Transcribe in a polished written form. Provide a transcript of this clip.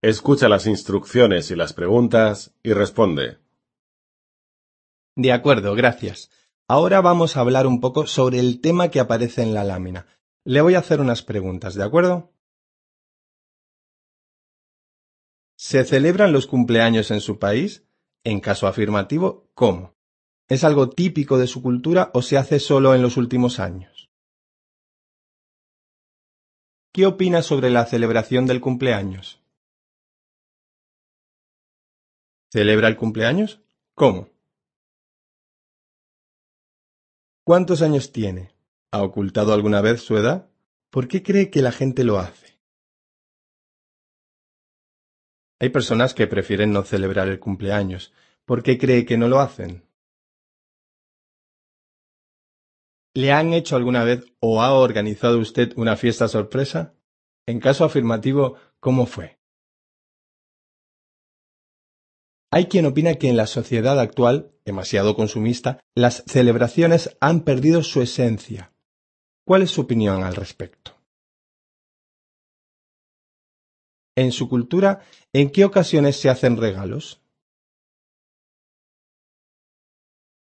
Escucha las instrucciones y las preguntas y responde. De acuerdo, gracias. Ahora vamos a hablar un poco sobre el tema que aparece en la lámina. Le voy a hacer unas preguntas, ¿de acuerdo? ¿Se celebran los cumpleaños en su país? En caso afirmativo, ¿cómo? ¿Es algo típico de su cultura o se hace solo en los últimos años? ¿Qué opina sobre la celebración del cumpleaños? ¿Celebra el cumpleaños? ¿Cómo? ¿Cuántos años tiene? ¿Ha ocultado alguna vez su edad? ¿Por qué cree que la gente lo hace? Hay personas que prefieren no celebrar el cumpleaños. ¿Por qué cree que no lo hacen? ¿Le han hecho alguna vez o ha organizado usted una fiesta sorpresa? En caso afirmativo, ¿cómo fue? Hay quien opina que en la sociedad actual, demasiado consumista, las celebraciones han perdido su esencia. ¿Cuál es su opinión al respecto? En su cultura, ¿en qué ocasiones se hacen regalos?